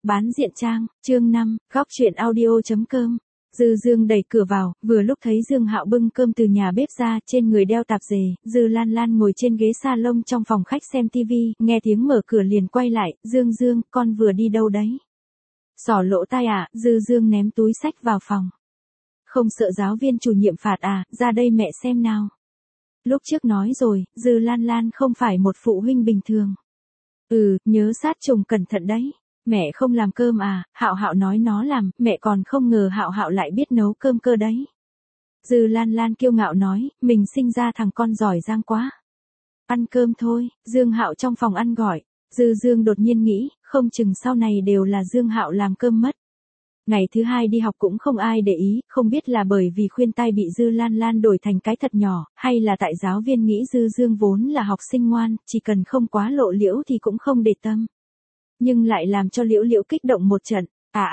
Bán diện trang, chương 5, góc truyện audio.com. Dư Dương đẩy cửa vào, vừa lúc thấy Dương Hạo bưng cơm từ nhà bếp ra, trên người đeo tạp dề. Dư Lan Lan ngồi trên ghế salon trong phòng khách xem tivi, nghe tiếng mở cửa liền quay lại. Dương, con vừa đi đâu đấy? Xỏ lỗ tai à? Dư Dương ném túi sách vào phòng. Không sợ giáo viên chủ nhiệm phạt à? Ra đây mẹ xem nào. Lúc trước nói rồi, Dư Lan Lan không phải một phụ huynh bình thường. Nhớ sát chồng cẩn thận đấy. Mẹ không làm cơm à? Hạo nói nó làm, mẹ còn không ngờ Hạo lại biết nấu cơm cơ đấy. Dư Lan Lan kiêu ngạo nói, mình sinh ra thằng con giỏi giang quá. Ăn cơm thôi, Dương Hạo trong phòng ăn gọi. Dư Dương đột nhiên nghĩ, không chừng sau này đều là Dương Hạo làm cơm mất. Ngày thứ hai đi học cũng không ai để ý, không biết là bởi vì khuyên tai bị Dư Lan Lan đổi thành cái thật nhỏ, hay là tại giáo viên nghĩ Dư Dương vốn là học sinh ngoan, chỉ cần không quá lộ liễu thì cũng không để tâm. Nhưng lại làm cho Liễu kích động một trận.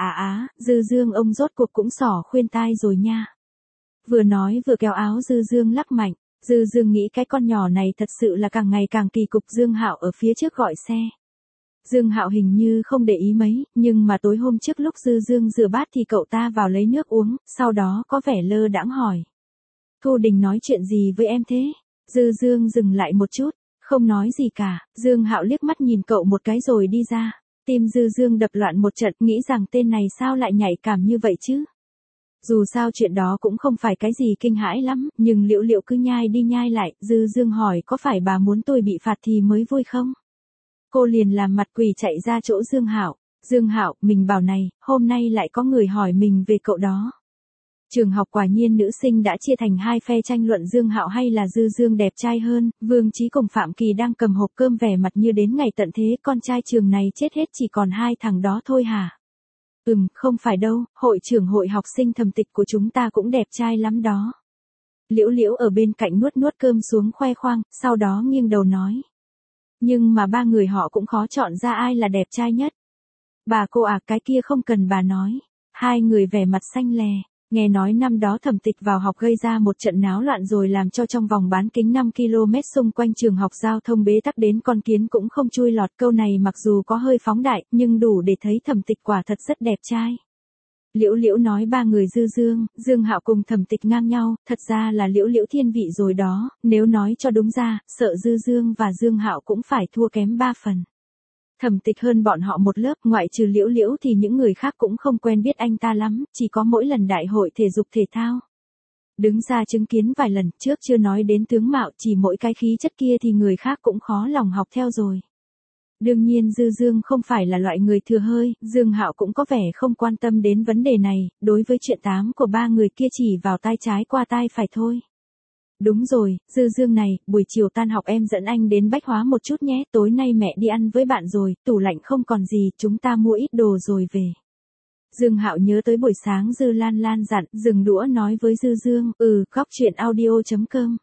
Dư Dương ông rốt cuộc cũng xỏ khuyên tai rồi nha. Vừa nói vừa kéo áo Dư Dương lắc mạnh. Dư Dương nghĩ cái con nhỏ này thật sự là càng ngày càng kỳ cục. Dương Hạo ở phía trước gọi xe. Dương Hạo hình như không để ý mấy, nhưng mà tối hôm trước lúc Dư Dương rửa bát thì cậu ta vào lấy nước uống, sau đó có vẻ lơ đãng hỏi. Thu Đình nói chuyện gì với em thế? Dư Dương dừng lại một chút, không nói gì cả. Dương Hạo liếc mắt nhìn cậu một cái rồi đi ra. Tim Dư Dương đập loạn một trận, nghĩ rằng tên này sao lại nhạy cảm như vậy chứ? Dù sao chuyện đó cũng không phải cái gì kinh hãi lắm, nhưng Liễu cứ nhai đi nhai lại. Dư Dương hỏi có phải bà muốn tôi bị phạt thì mới vui không? Cô liền làm mặt quỷ chạy ra chỗ Dương Hạo. Dương Hạo, mình bảo này, hôm nay lại có người hỏi mình về cậu đó. Trường học quả nhiên nữ sinh đã chia thành hai phe tranh luận Dương Hạo hay là Dư Dương đẹp trai hơn. Vương Chí cùng Phạm Kỳ đang cầm hộp cơm vẻ mặt như đến ngày tận thế, con trai trường này chết hết chỉ còn hai thằng đó thôi hả? Không phải đâu, hội trưởng hội học sinh thẩm tịch của chúng ta cũng đẹp trai lắm đó. Liễu ở bên cạnh nuốt cơm xuống khoe khoang, sau đó nghiêng đầu nói. Nhưng mà ba người họ cũng khó chọn ra ai là đẹp trai nhất. Bà cô à, cái kia không cần bà nói. Hai người vẻ mặt xanh lè. Nghe nói năm đó thẩm tịch vào học gây ra một trận náo loạn rồi làm cho trong vòng bán kính 5 km xung quanh trường học giao thông bế tắc đến con kiến cũng không chui lọt. Câu này mặc dù có hơi phóng đại, nhưng đủ để thấy thẩm tịch quả thật rất đẹp trai. Liễu nói ba người Dư Dương, Dương Hạo cùng thẩm tịch ngang nhau, thật ra là Liễu thiên vị rồi đó, nếu nói cho đúng ra, sợ Dư Dương và Dương Hạo cũng phải thua kém 3 phần. Thẩm tịch hơn bọn họ một lớp, ngoại trừ Liễu thì những người khác cũng không quen biết anh ta lắm, chỉ có mỗi lần đại hội thể dục thể thao. Đứng ra chứng kiến vài lần, trước chưa nói đến tướng mạo, chỉ mỗi cái khí chất kia thì người khác cũng khó lòng học theo rồi. Đương nhiên Dư Dương không phải là loại người thừa hơi, Dương Hạo cũng có vẻ không quan tâm đến vấn đề này, đối với chuyện tám của ba người kia chỉ vào tai trái qua tai phải thôi. Đúng rồi, Dư Dương này, buổi chiều tan học em dẫn anh đến Bách Hóa một chút nhé, tối nay mẹ đi ăn với bạn rồi, tủ lạnh không còn gì, chúng ta mua ít đồ rồi về. Dương Hạo nhớ tới buổi sáng Dư Lan Lan dặn, dừng đũa nói với Dư Dương, góc truyện audio.com.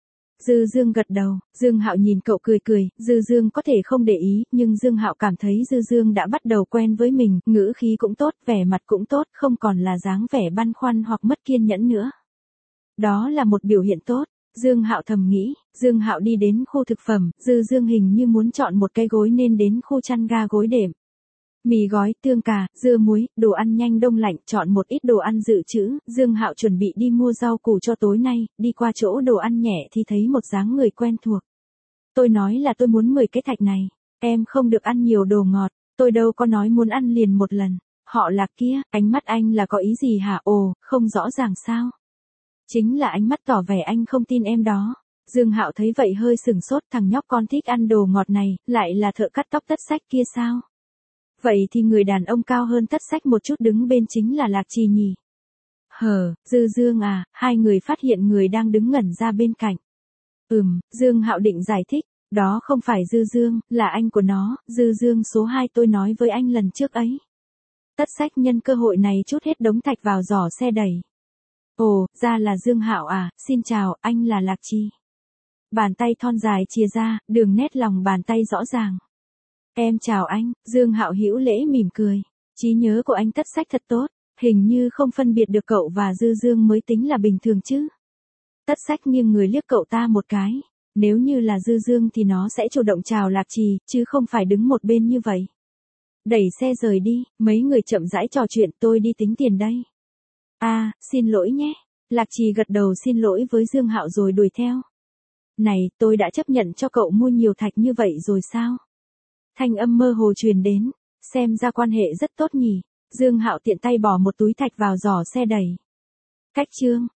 Dư Dương gật đầu, Dương Hạo nhìn cậu cười, Dư Dương có thể không để ý, nhưng Dương Hạo cảm thấy Dư Dương đã bắt đầu quen với mình, ngữ khí cũng tốt, vẻ mặt cũng tốt, không còn là dáng vẻ băn khoăn hoặc mất kiên nhẫn nữa. Đó là một biểu hiện tốt. Dương Hạo thầm nghĩ. Dương Hạo đi đến khu thực phẩm, Dư Dương hình như muốn chọn một cái gối nên đến khu chăn ga gối đệm. Mì gói, tương cà, dưa muối, đồ ăn nhanh đông lạnh, chọn một ít đồ ăn dự trữ. Dương Hạo chuẩn bị đi mua rau củ cho tối nay, đi qua chỗ đồ ăn nhẹ thì thấy một dáng người quen thuộc. Tôi nói là tôi muốn 10 cái thạch này, em không được ăn nhiều đồ ngọt, tôi đâu có nói muốn ăn liền một lần. Họ Lạc kia, ánh mắt anh là có ý gì hả? Không rõ ràng sao? Chính là ánh mắt tỏ vẻ anh không tin em đó. Dương Hạo thấy vậy hơi sửng sốt, thằng nhóc con thích ăn đồ ngọt này, lại là thợ cắt tóc Tất Sách kia sao? Vậy thì người đàn ông cao hơn Tất Sách một chút đứng bên chính là Lạc Trì nhỉ? Dư Dương à, hai người phát hiện người đang đứng ngẩn ra bên cạnh. Dương Hạo định giải thích, đó không phải Dư Dương, là anh của nó, Dư Dương số 2 tôi nói với anh lần trước ấy. Tất Sách nhân cơ hội này trút hết đống thạch vào giỏ xe đẩy. Ra là Dương Hạo à, xin chào, anh là Lạc Trì. Bàn tay thon dài chìa ra, đường nét lòng bàn tay rõ ràng. Em chào anh, Dương Hạo hữu lễ mỉm cười. Trí nhớ của anh Tất Sách thật tốt, hình như không phân biệt được cậu và Dư Dương mới tính là bình thường chứ. Tất Sách nghiêng người liếc cậu ta một cái. Nếu như là Dư Dương thì nó sẽ chủ động chào Lạc Trì, chứ không phải đứng một bên như vậy. Đẩy xe rời đi, mấy người chậm rãi trò chuyện, tôi đi tính tiền đây. Xin lỗi nhé. Lạc Trì gật đầu xin lỗi với Dương Hạo rồi đuổi theo. Này, tôi đã chấp nhận cho cậu mua nhiều thạch như vậy rồi sao? Thanh âm mơ hồ truyền đến, xem ra quan hệ rất tốt nhỉ. Dương Hạo tiện tay bỏ một túi thạch vào giỏ xe đẩy. Cách chương